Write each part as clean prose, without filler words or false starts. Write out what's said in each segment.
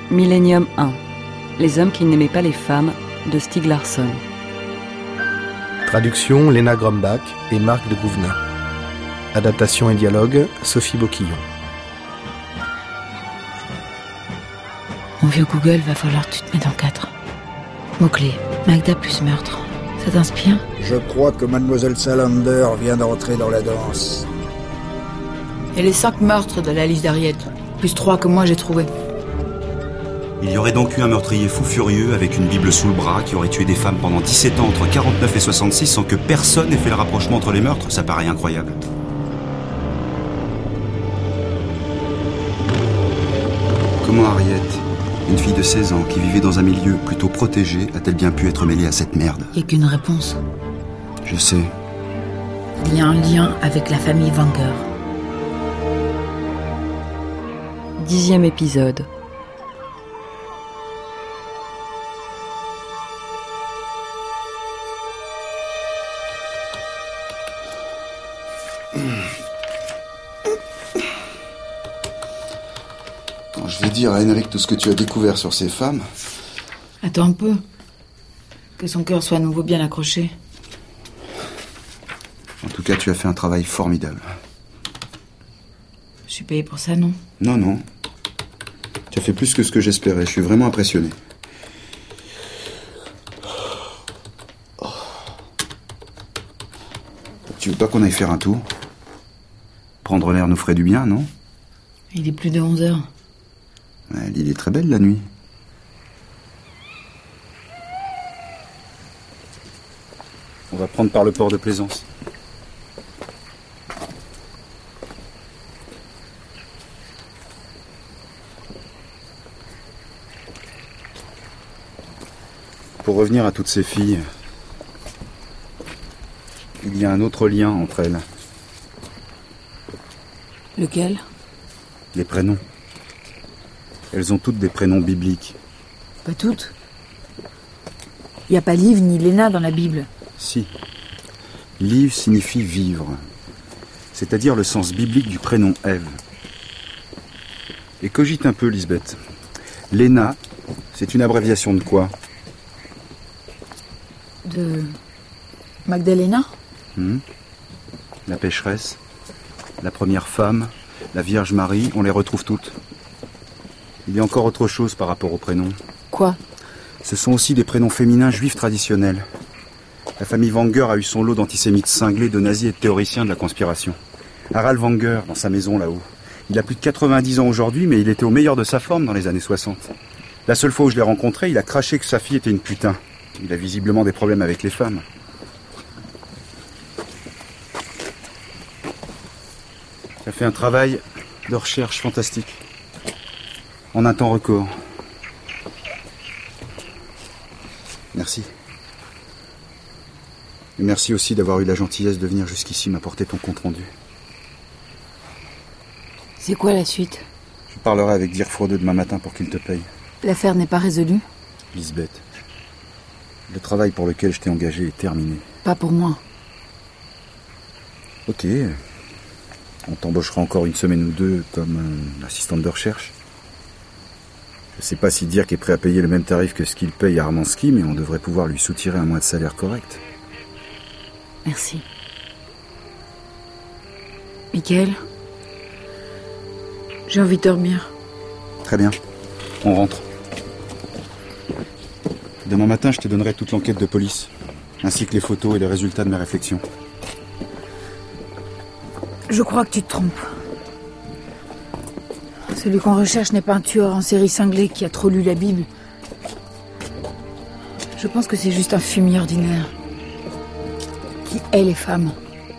Millennium 1. Les hommes qui n'aimaient pas les femmes de Stieg Larsson. Traduction Léna Grombach et Marc de Gouvenin. Adaptation et dialogue Sophie Boquillon. Mon vieux Google, va falloir que tu te mettes en 4. Mots-clés, Magda plus meurtre. Ça t'inspire ? Je crois que Mademoiselle Salander vient d'entrer dans la danse. Et les 5 meurtres de la liste d'Harriet, plus 3 que moi j'ai trouvé. Il y aurait donc eu un meurtrier fou furieux avec une Bible sous le bras qui aurait tué des femmes pendant 17 ans entre 49 et 66 sans que personne ait fait le rapprochement entre les meurtres. Ça paraît incroyable. Comment Harriet, une fille de 16 ans qui vivait dans un milieu plutôt protégé, a-t-elle bien pu être mêlée à cette merde ? Y a qu'une réponse. Je sais. Il y a un lien avec la famille Wenger. 10e épisode. Quand je vais dire à Henrik tout ce que tu as découvert sur ces femmes... Attends un peu. Que son cœur soit à nouveau bien accroché. En tout cas, tu as fait un travail formidable. Je suis payé pour ça, non ? Non. Tu as fait plus que ce que j'espérais. Je suis vraiment impressionné. Tu veux pas qu'on aille faire un tour ? Prendre l'air nous ferait du bien, non ? Il est plus de 11h. Ouais, l'île est très belle la nuit. On va prendre par le port de Plaisance. Pour revenir à toutes ces filles, il y a un autre lien entre elles. Lequel ? Les prénoms. Elles ont toutes des prénoms bibliques. Pas toutes. Il n'y a pas Liv ni Léna dans la Bible. Si. Liv signifie vivre. C'est-à-dire le sens biblique du prénom Ève. Et cogite un peu, Lisbeth. Léna, c'est une abréviation de quoi ? De... Magdalena ? La pécheresse, la première femme, la Vierge Marie, on les retrouve toutes. Il y a encore autre chose par rapport aux prénoms. Quoi ? Ce sont aussi des prénoms féminins juifs traditionnels. La famille Wenger a eu son lot d'antisémites cinglés, de nazis et de théoriciens de la conspiration. Harald Wenger, dans sa maison là-haut. Il a plus de 90 ans aujourd'hui, mais il était au meilleur de sa forme dans les années 60. La seule fois où je l'ai rencontré, il a craché que sa fille était une putain. Il a visiblement des problèmes avec les femmes. Ça fait un travail de recherche fantastique. En un temps record. Merci. Et merci aussi d'avoir eu la gentillesse de venir jusqu'ici m'apporter ton compte-rendu. C'est quoi la suite ? Je parlerai avec Dirk Frodeux demain matin pour qu'il te paye. L'affaire n'est pas résolue ? Lisbeth, le travail pour lequel je t'ai engagé est terminé. Pas pour moi. Ok. On t'embauchera encore une semaine ou deux comme assistante de recherche. Je sais pas si Dirk est prêt à payer le même tarif que ce qu'il paye à Armansky, mais on devrait pouvoir lui soutirer un mois de salaire correct. Merci. Michael ? J'ai envie de dormir. Très bien. On rentre. Demain matin, je te donnerai toute l'enquête de police, ainsi que les photos et les résultats de mes réflexions. Je crois que tu te trompes. Celui qu'on recherche n'est pas un tueur en série cinglé qui a trop lu la Bible. Je pense que c'est juste un fumier ordinaire qui hait les femmes.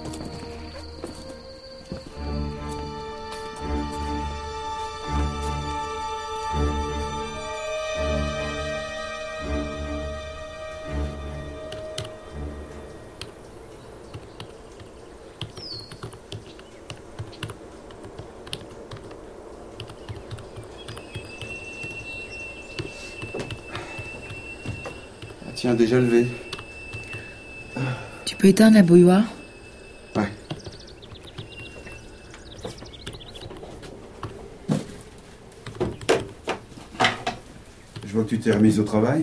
Tiens, déjà levé. Tu peux éteindre la bouilloire ? Ouais. Je vois que tu t'es remise au travail.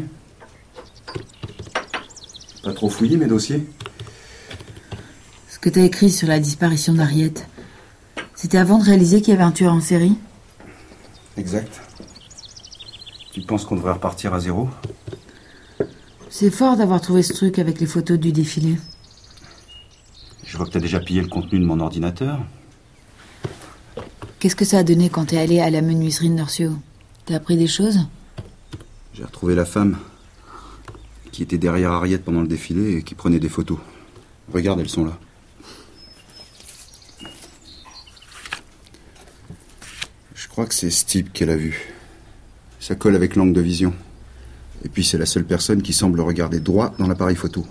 Pas trop fouillé mes dossiers? Ce que t'as écrit sur la disparition d'Harriet, c'était avant de réaliser qu'il y avait un tueur en série? Exact. Tu penses qu'on devrait repartir à zéro? C'est fort d'avoir trouvé ce truc avec les photos du défilé. Je vois que t'as déjà pillé le contenu de mon ordinateur. Qu'est-ce que ça a donné quand t'es allé à la menuiserie de Norcio? T'as appris des choses? J'ai retrouvé la femme qui était derrière Harriet pendant le défilé et qui prenait des photos. Regarde, elles sont là. Je crois que c'est ce type qu'elle a vu. Ça colle avec l'angle de vision. Et puis c'est la seule personne qui semble regarder droit dans l'appareil photo.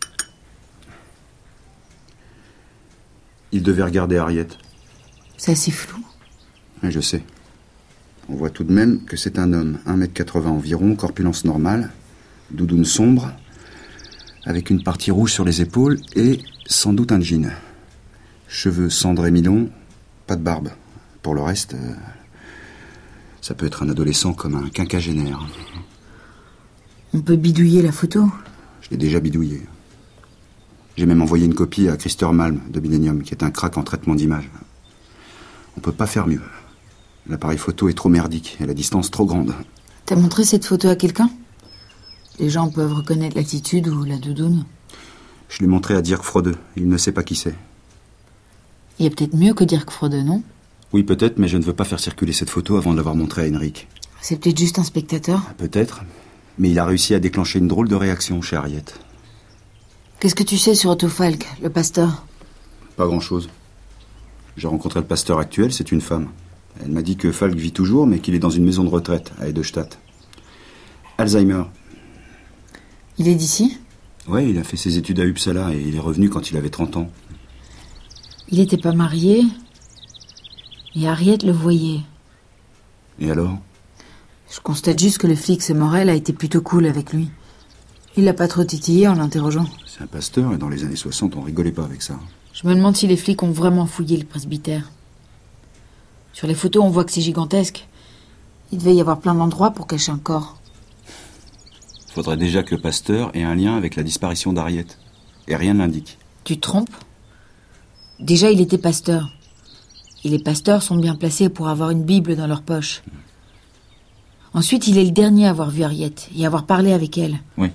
Il devait regarder Harriet. C'est assez flou. Oui, je sais. On voit tout de même que c'est un homme, 1m80 environ, corpulence normale, doudoune sombre, avec une partie rouge sur les épaules et sans doute un jean. Cheveux cendrés mi-longs, pas de barbe. Pour le reste, ça peut être un adolescent comme un quinquagénaire. On peut bidouiller la photo? Je l'ai déjà bidouillé. J'ai même envoyé une copie à Christer Malm de Millennium, qui est un crack en traitement d'image. On peut pas faire mieux. L'appareil photo est trop merdique et la distance trop grande. T'as montré cette photo à quelqu'un? Les gens peuvent reconnaître l'attitude ou la doudoune. Je l'ai montré à Dirk Frode. Il ne sait pas qui c'est. Il y a peut-être mieux que Dirk Frode, non? Oui, peut-être, mais je ne veux pas faire circuler cette photo avant de l'avoir montrée à Henrik. C'est peut-être juste un spectateur? Peut-être, mais il a réussi à déclencher une drôle de réaction chez Harriet. Qu'est-ce que tu sais sur Otto Falk, le pasteur? Pas grand-chose. J'ai rencontré le pasteur actuel, c'est une femme. Elle m'a dit que Falk vit toujours, mais qu'il est dans une maison de retraite à Edelstadt. Alzheimer. Il est d'ici? Ouais, il a fait ses études à Uppsala et il est revenu quand il avait 30 ans. Il n'était pas marié, et Harriet le voyait. Et alors? Je constate juste que le flic Morel a été plutôt cool avec lui. Il l'a pas trop titillé en l'interrogeant. C'est un pasteur et dans les années 60, on rigolait pas avec ça. Je me demande si les flics ont vraiment fouillé le presbytère. Sur les photos, on voit que c'est gigantesque. Il devait y avoir plein d'endroits pour cacher un corps. Faudrait déjà que le pasteur ait un lien avec la disparition d'Harriet. Et rien ne l'indique. Tu te trompes? Déjà, il était pasteur. Et les pasteurs sont bien placés pour avoir une Bible dans leur poche. Ensuite, il est le dernier à avoir vu Harriet et à avoir parlé avec elle. Oui.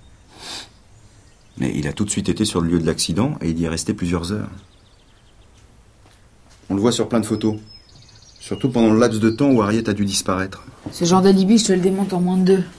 Mais il a tout de suite été sur le lieu de l'accident et il y est resté plusieurs heures. On le voit sur plein de photos. Surtout pendant le laps de temps où Harriet a dû disparaître. Ce genre d'alibi, je te le démonte en moins de 2.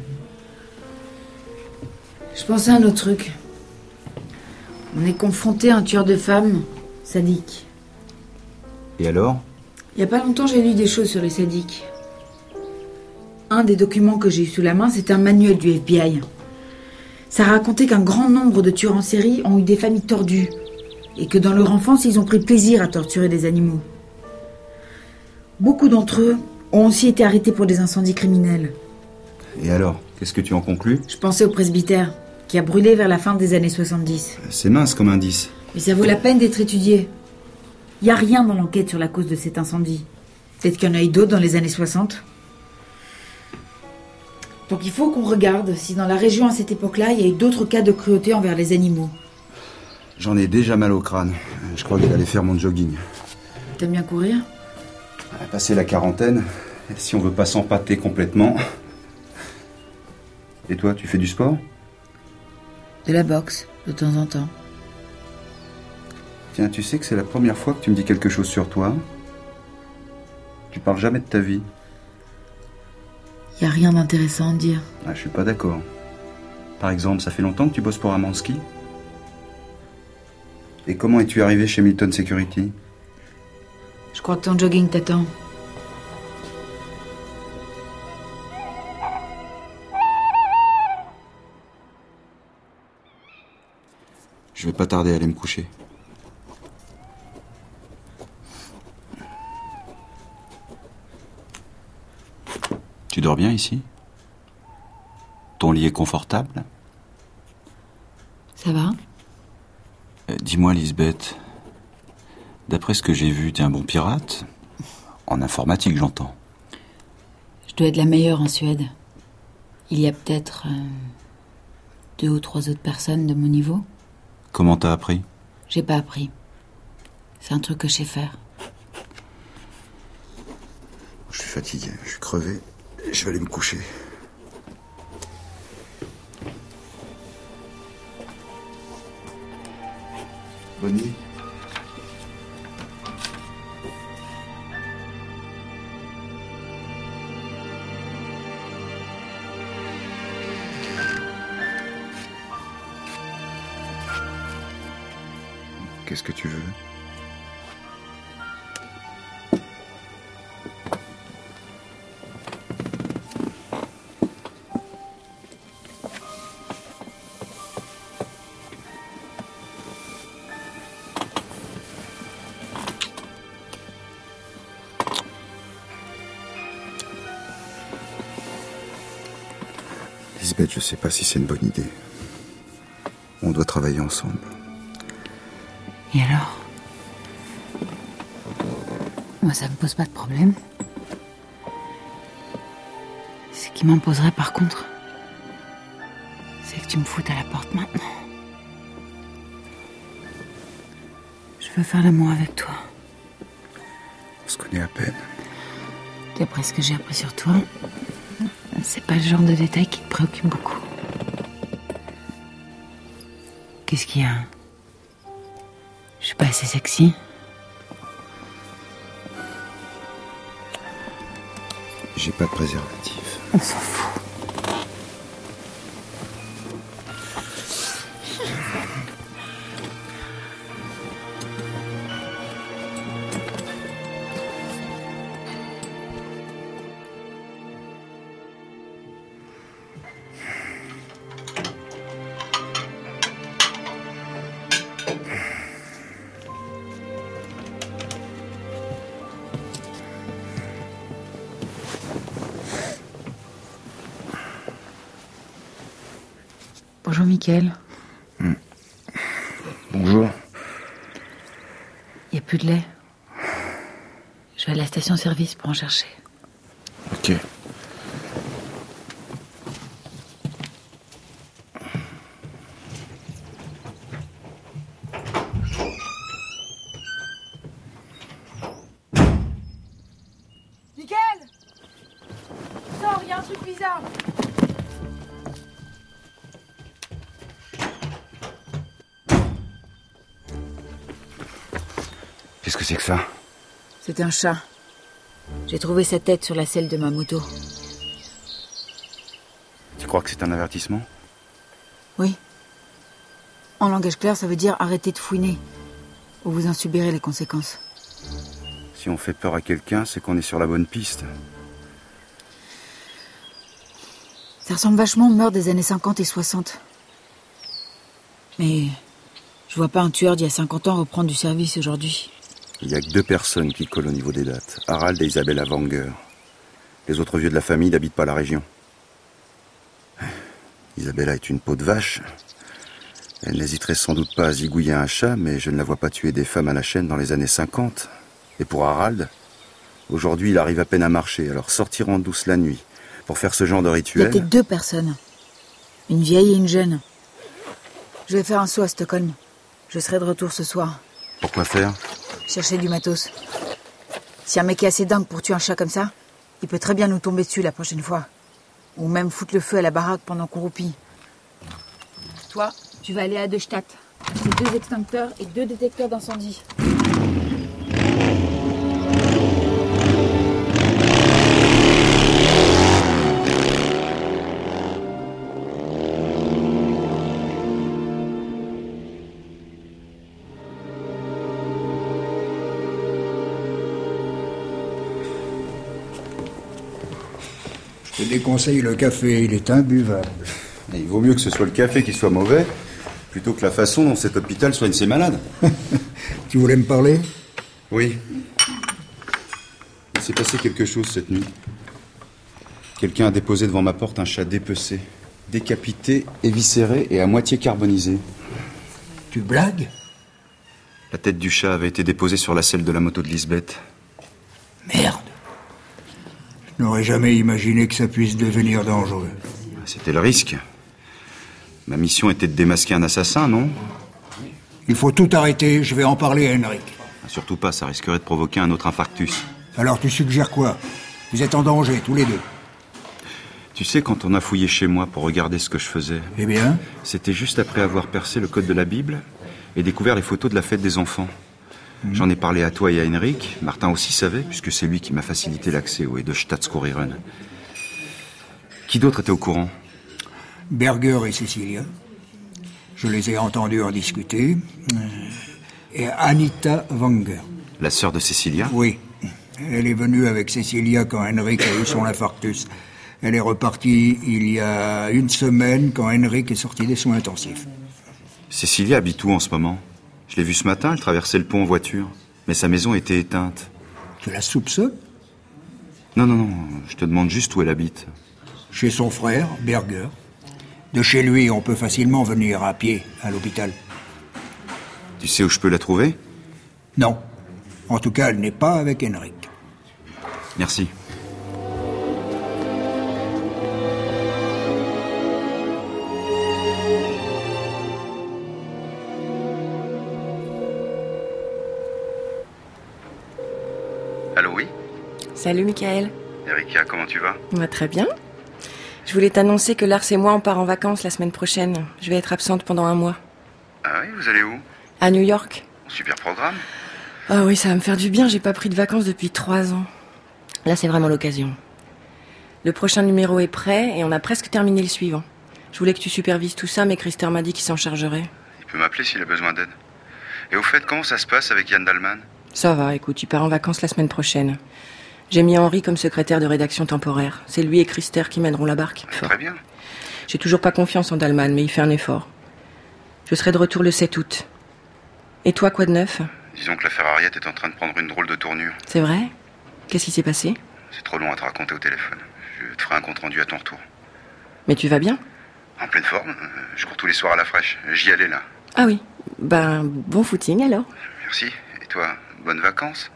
Je pensais à un autre truc. On est confronté à un tueur de femmes, sadique. Et alors? Il y a pas longtemps, j'ai lu des choses sur les sadiques. Un des documents que j'ai eu sous la main, c'est un manuel du FBI. Ça racontait qu'un grand nombre de tueurs en série ont eu des familles tordues et que dans leur enfance, ils ont pris plaisir à torturer des animaux. Beaucoup d'entre eux ont aussi été arrêtés pour des incendies criminels. Et alors? Qu'est-ce que tu en conclus? Je pensais au presbytère, qui a brûlé vers la fin des années 70. C'est mince comme indice. Mais ça vaut la peine d'être étudié. Il n'y a rien dans l'enquête sur la cause de cet incendie. Peut-être qu'il y en a eu d'autres dans les années 60. Donc il faut qu'on regarde si dans la région à cette époque-là, il y a eu d'autres cas de cruauté envers les animaux. J'en ai déjà mal au crâne. Je crois que je vais aller faire mon jogging. T'aimes bien courir? Passer la quarantaine, si on veut pas s'empâter complètement. Et toi, tu fais du sport? De la boxe, de temps en temps. Tiens, tu sais que c'est la première fois que tu me dis quelque chose sur toi. Tu parles jamais de ta vie. Il n'y a rien d'intéressant à dire. Ah, je suis pas d'accord. Par exemple, ça fait longtemps que tu bosses pour Amansky? Et comment es-tu arrivé chez Milton Security? Je crois que ton jogging t'attend. Je vais pas tarder à aller me coucher. Tu dors bien ici? Ton lit est confortable? Ça va? Dis-moi, Lisbeth, d'après ce que j'ai vu, t'es un bon pirate? En informatique, j'entends. Je dois être la meilleure en Suède. Il y a peut-être 2 ou 3 autres personnes de mon niveau. Comment t'as appris? J'ai pas appris. C'est un truc que je sais faire. Je suis fatigué, je suis crevé. Je vais aller me coucher. Bonne nuit. Qu'est-ce que tu veux? Lisbeth, je sais pas si c'est une bonne idée. On doit travailler ensemble. Et alors? Moi, ça me pose pas de problème. Ce qui m'imposerait, par contre, c'est que tu me foutes à la porte maintenant. Je veux faire l'amour avec toi. On se connaît à peine. D'après ce que j'ai appris sur toi, c'est pas le genre de détail qui te préoccupe beaucoup. Qu'est-ce qu'il y a? Je suis pas assez sexy? J'ai pas de préservatif. On s'en fout. Bonjour, Mickaël. Bonjour. Il n'y a plus de lait. Je vais à la station-service pour en chercher. Ok. Mickaël! Sors, il y a un truc bizarre. Qu'est-ce que c'est que ça? C'est un chat. J'ai trouvé sa tête sur la selle de ma moto. Tu crois que c'est un avertissement? Oui. En langage clair, ça veut dire arrêtez de fouiner. Ou vous en subirez les conséquences. Si on fait peur à quelqu'un, c'est qu'on est sur la bonne piste. Ça ressemble vachement au meurtre des années 50 et 60. Mais je vois pas un tueur d'il y a 50 ans reprendre du service aujourd'hui. Il n'y a que 2 personnes qui collent au niveau des dates. Harald et Isabella Wenger. Les autres vieux de la famille n'habitent pas la région. Isabella est une peau de vache. Elle n'hésiterait sans doute pas à zigouiller un chat, mais je ne la vois pas tuer des femmes à la chaîne dans les années 50. Et pour Harald, aujourd'hui il arrive à peine à marcher, alors sortir en douce la nuit pour faire ce genre de Il y a rituel... peut-être 2 personnes. Une vieille et une jeune. Je vais faire un saut à Stockholm. Je serai de retour ce soir. Pourquoi faire? Chercher du matos. Si un mec est assez dingue pour tuer un chat comme ça, il peut très bien nous tomber dessus la prochaine fois. Ou même foutre le feu à la baraque pendant qu'on roupille. Toi, tu vas aller à De Stadt. C'est 2 extincteurs et 2 détecteurs d'incendie. Je te déconseille le café, il est imbuvable. Et il vaut mieux que ce soit le café qui soit mauvais, plutôt que la façon dont cet hôpital soigne ses malades. Tu voulais me parler? Oui. Il s'est passé quelque chose cette nuit. Quelqu'un a déposé devant ma porte un chat dépecé, décapité, éviscéré et à moitié carbonisé. Tu blagues? La tête du chat avait été déposée sur la selle de la moto de Lisbeth. Merde. Je n'aurais jamais imaginé que ça puisse devenir dangereux. C'était le risque. Ma mission était de démasquer un assassin, non? Il faut tout arrêter, je vais en parler à Henrik. Surtout pas, ça risquerait de provoquer un autre infarctus. Alors tu suggères quoi? Vous êtes en danger, tous les deux. Tu sais, quand on a fouillé chez moi pour regarder ce que je faisais... Eh bien? C'était juste après avoir percé le code de la Bible et découvert les photos de la fête des enfants. J'en ai parlé à toi et à Henrik. Martin aussi savait, puisque c'est lui qui m'a facilité l'accès au Edelstadtskuriren. Qui d'autre était au courant? Berger et Cecilia. Je les ai entendus en discuter. Et Anita Wenger. La sœur de Cecilia? Oui. Elle est venue avec Cecilia quand Henrik a eu son infarctus. Elle est repartie il y a une semaine quand Henrik est sorti des soins intensifs. Cecilia habite où en ce moment? Je l'ai vue ce matin, elle traversait le pont en voiture. Mais sa maison était éteinte. Tu la soupçonnes? Non, je te demande juste où elle habite. Chez son frère, Berger. De chez lui, on peut facilement venir à pied à l'hôpital. Tu sais où je peux la trouver? Non. En tout cas, elle n'est pas avec Henrik. Merci. Allô, oui? Salut Michael. Erika, comment tu vas? Va très bien. Je voulais t'annoncer que Lars et moi on part en vacances la semaine prochaine. Je vais être absente pendant 1 mois. Ah oui, vous allez où? À New York. Super programme. Ah oui, ça va me faire du bien, j'ai pas pris de vacances depuis 3 ans. Là c'est vraiment l'occasion. Le prochain numéro est prêt et on a presque terminé le suivant. Je voulais que tu supervises tout ça, mais Christer m'a dit qu'il s'en chargerait. Il peut m'appeler s'il a besoin d'aide. Et au fait, comment ça se passe avec Yann Dalman? Ça va, écoute, il part en vacances la semaine prochaine. J'ai mis Henri comme secrétaire de rédaction temporaire. C'est lui et Christer qui mèneront la barque. Très bien. J'ai toujours pas confiance en Dalman, mais il fait un effort. Je serai de retour le 7 août. Et toi, quoi de neuf? Disons que l'affaire Harriet est en train de prendre une drôle de tournure. C'est vrai? Qu'est-ce qui s'est passé? C'est trop long à te raconter au téléphone. Je te ferai un compte-rendu à ton retour. Mais tu vas bien? En pleine forme. Je cours tous les soirs à la fraîche. J'y allais là. Ah oui. Ben, bon footing alors. Merci. Et toi, bonnes vacances?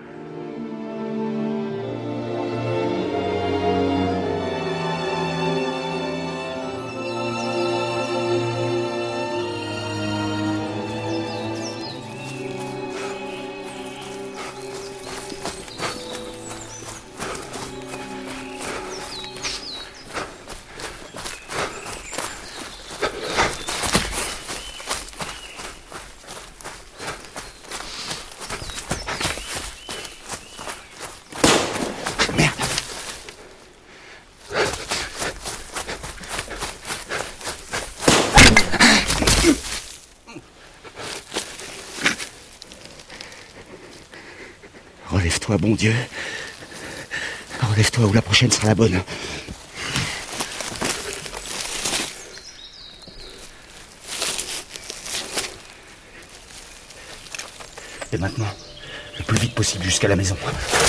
Relève-toi, bon Dieu. Relève-toi ou la prochaine sera la bonne. Et maintenant, le plus vite possible jusqu'à la maison.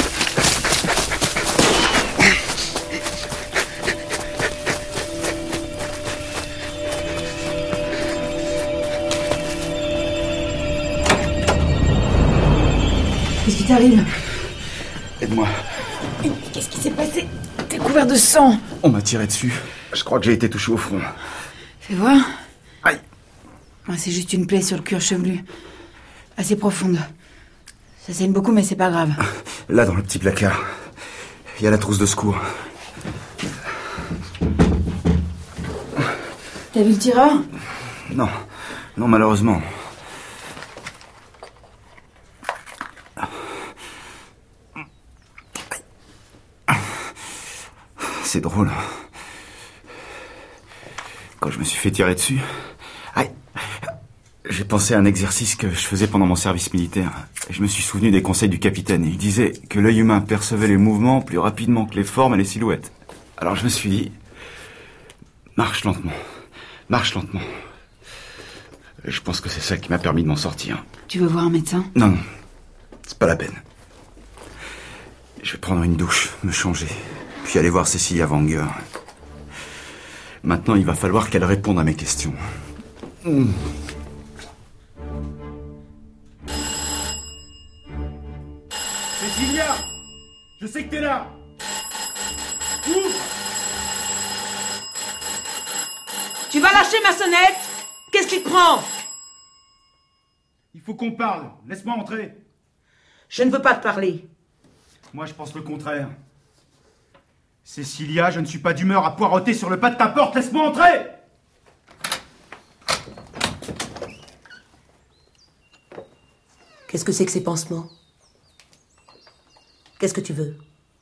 Qu'est-ce qui t'arrive? Aide-moi. Qu'est-ce qui s'est passé? T'es couvert de sang. On m'a tiré dessus. Je crois que j'ai été touché au front. Fais voir. Aïe. Ah, c'est juste une plaie sur le cuir chevelu. Assez profonde. Ça saigne beaucoup, mais c'est pas grave. Là, dans le petit placard, il y a la trousse de secours. T'as vu le tireur? Non, malheureusement. C'est drôle. Quand je me suis fait tirer dessus, j'ai pensé à un exercice que je faisais pendant mon service militaire. Je me suis souvenu des conseils du capitaine. Il disait que l'œil humain percevait les mouvements plus rapidement que les formes et les silhouettes. Alors je me suis dit, marche lentement. Je pense que c'est ça qui m'a permis de m'en sortir. Tu veux voir un médecin? Non, c'est pas la peine. Je vais prendre une douche, me changer, puis aller voir Cecilia Wenger. Maintenant, il va falloir qu'elle réponde à mes questions. Cecilia, je sais que t'es là. Ouvre. Tu vas lâcher ma sonnette? Qu'est-ce qui te prend? Il faut qu'on parle. Laisse-moi entrer. Je ne veux pas te parler. Moi, je pense le contraire. Cécilia, je ne suis pas d'humeur à poireauter sur le pas de ta porte. Laisse-moi entrer. Qu'est-ce que c'est que ces pansements? Qu'est-ce que tu veux?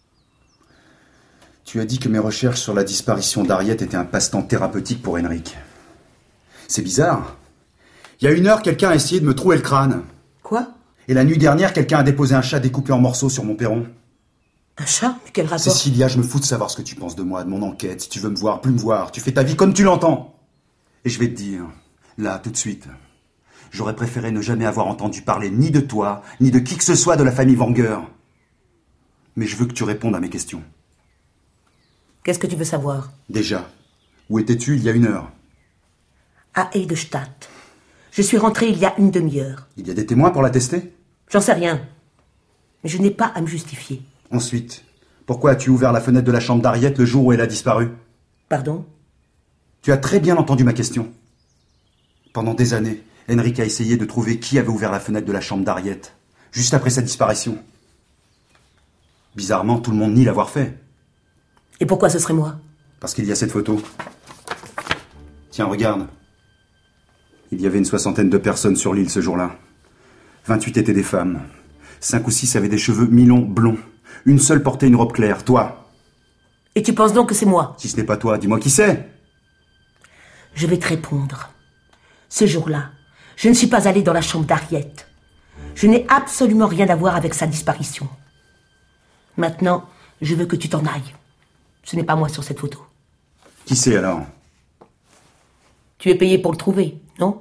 Tu as dit que mes recherches sur la disparition d'Harriet étaient un passe-temps thérapeutique pour Henrik. C'est bizarre. Il y a 1 heure, quelqu'un a essayé de me trouer le crâne. Quoi? Et la nuit dernière, quelqu'un a déposé un chat découpé en morceaux sur mon perron. Un chat? Mais quel rapport? Cécilia, je me fous de savoir ce que tu penses de moi, de mon enquête. Si tu veux me voir, plus me voir. Tu fais ta vie comme tu l'entends. Et je vais te dire, là, tout de suite, j'aurais préféré ne jamais avoir entendu parler ni de toi, ni de qui que ce soit de la famille Wenger. Mais je veux que tu répondes à mes questions. Qu'est-ce que tu veux savoir? Déjà, où étais-tu il y a 1 heure? À Eidestadt. Je suis rentrée il y a une demi-heure. Il y a des témoins pour l'attester? J'en sais rien. Mais je n'ai pas à me justifier. Ensuite, pourquoi as-tu ouvert la fenêtre de la chambre d'Harriet le jour où elle a disparu? Pardon? Tu as très bien entendu ma question. Pendant des années, Henrik a essayé de trouver qui avait ouvert la fenêtre de la chambre d'Harriet, juste après sa disparition. Bizarrement, tout le monde nie l'avoir fait. Et pourquoi ce serait moi? Parce qu'il y a cette photo. Tiens, regarde. Il y avait une 60aine de personnes sur l'île ce jour-là. 28 étaient des femmes. 5 ou 6 avaient des cheveux mi-longs blonds. Une seule portait une robe claire, toi. Et tu penses donc que c'est moi? Si ce n'est pas toi, dis-moi qui c'est. Je vais te répondre. Ce jour-là, je ne suis pas allée dans la chambre d'Harriet. Je n'ai absolument rien à voir avec sa disparition. Maintenant, je veux que tu t'en ailles. Ce n'est pas moi sur cette photo. Qui c'est alors? Tu es payé pour le trouver, non?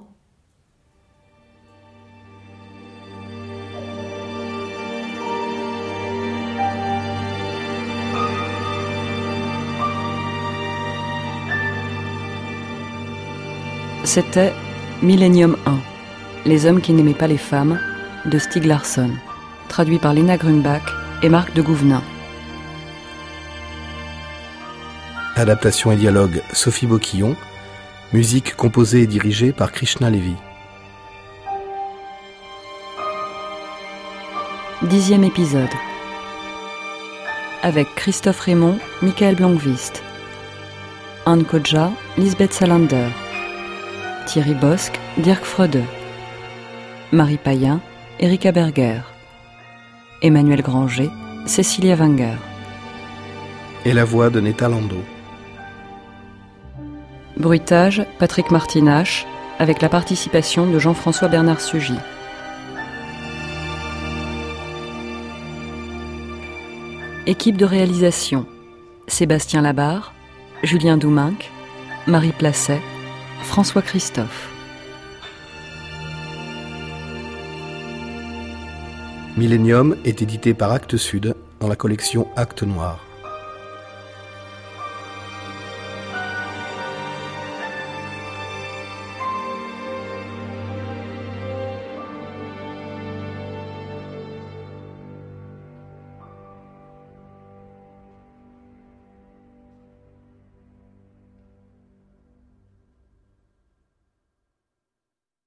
C'était Millennium 1, Les hommes qui n'aimaient pas les femmes, de Stieg Larsson, traduit par Léna Grumbach et Marc de Gouvenin. Adaptation et dialogue Sophie Boquillon. Musique composée et dirigée par Krishna Levy. 10e épisode. Avec Christophe Raymond, Michael Blomqvist, Anne Kodja, Lisbeth Salander, Thierry Bosc, Dirk Freude, Marie Payen, Erika Berger, Emmanuel Granger, Cécilia Wenger. Et la voix de Netta Lando. Bruitage, Patrick Martinache, avec la participation de Jean-François Bernard Sugy. Équipe de réalisation: Sébastien Labarre, Julien Douminc, Marie Placet, François Christophe. Millennium est édité par Actes Sud dans la collection Actes Noirs.